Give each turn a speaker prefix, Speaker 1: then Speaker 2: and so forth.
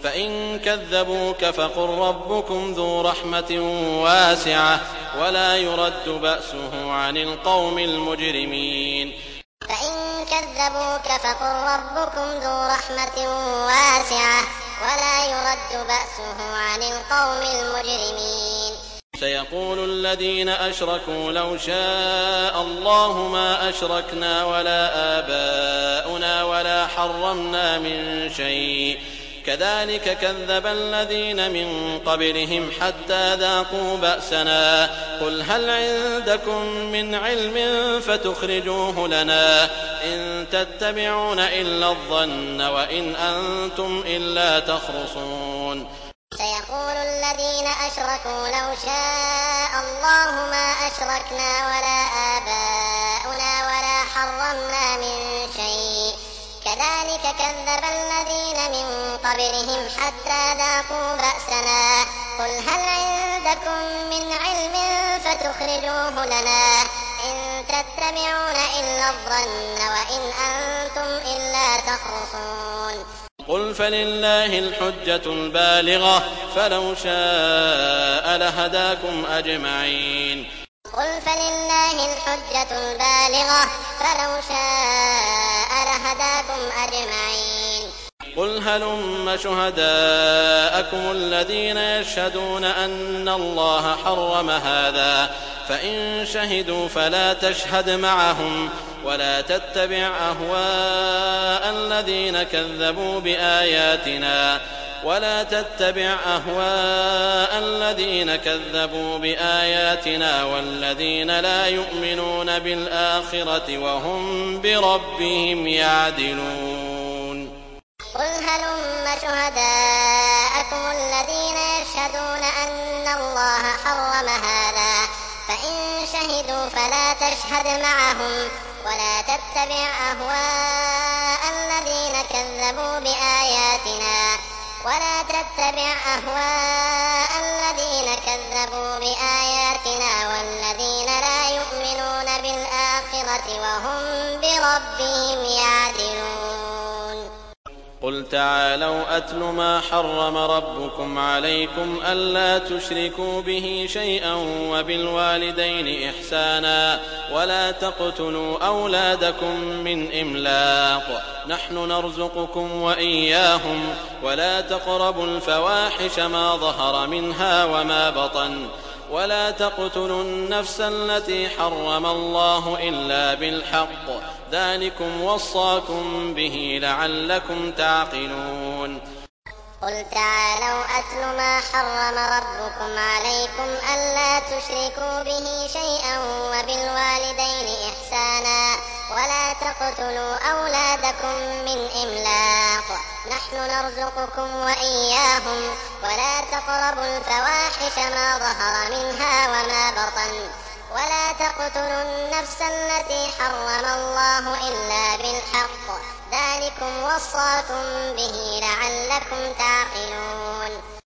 Speaker 1: فإن كذبوك فقل ربكم ذو رحمة واسعة ولا يرد بأسه عن القوم المجرمين.
Speaker 2: فإن كذبوك فقل ربكم ذو رحمة واسعة ولا يرد بأسه عن القوم المجرمين.
Speaker 1: سيقول الذين أشركوا لو شاء الله ما أشركنا ولا آباؤنا ولا حرمنا من شيء كذلك كذب الذين من قبلهم حتى ذاقوا بأسنا قل هل عندكم من علم فتخرجوه لنا إن تتبعون إلا الظن وإن أنتم إلا تخرصون.
Speaker 2: سيقول الذين أشركوا لو شاء الله ما أشركنا ولا آباؤنا ولا حرمنا من شيء كذلك كذب الذين من قبلهم حتى ذاقوا بأسنا قل هل عندكم من علم فتخرجوه لنا إن تتبعون إلا الظن وإن أنتم إلا تخرصون.
Speaker 1: قل فلله الحجة البالغة فلو شاء لهداكم أجمعين.
Speaker 2: قل فلله الحجة البالغة فلو شاء لهداكم أجمعين.
Speaker 1: قل هلم شهداءكم الذين يشهدون أن الله حرم هذا فإن شهدوا فلا تشهد معهم ولا تتبع أهواء الذين كذبوا بآياتنا والذين لا يؤمنون بالآخرة وهم بربهم يعدلون.
Speaker 2: قل هلم شهداءكم الذين يشهدون أن الله حرم هذا فإن شهدوا فلا تشهد معهم ولا تتبع أهواء الذين كذبوا بآياتنا والذين لا يؤمنون بالآخرة وهم بربهم يعدلون.
Speaker 1: قل تعالوا أتل ما حرم ربكم عليكم ألا تشركوا به شيئا وبالوالدين إحسانا ولا تقتلوا أولادكم من إملاق نحن نرزقكم وإياهم ولا تقربوا الفواحش ما ظهر منها وما بطن ولا تقتلوا النفس التي حرم الله إلا بالحق ذلكم وصاكم به لعلكم تعقلون.
Speaker 2: قل تعالوا أتل ما حرم ربكم عليكم ألا تشركوا به شيئا وبالوالدين إحسانا ولا تقتلوا أولادكم من إملاق نحن نرزقكم وإياهم ولا تقربوا الفواحش ما ظهر منها وما بطن ولا تقتلوا النفس التي حرم الله إلا بالحق ذلكم وصاكم به لعلكم تعقلون.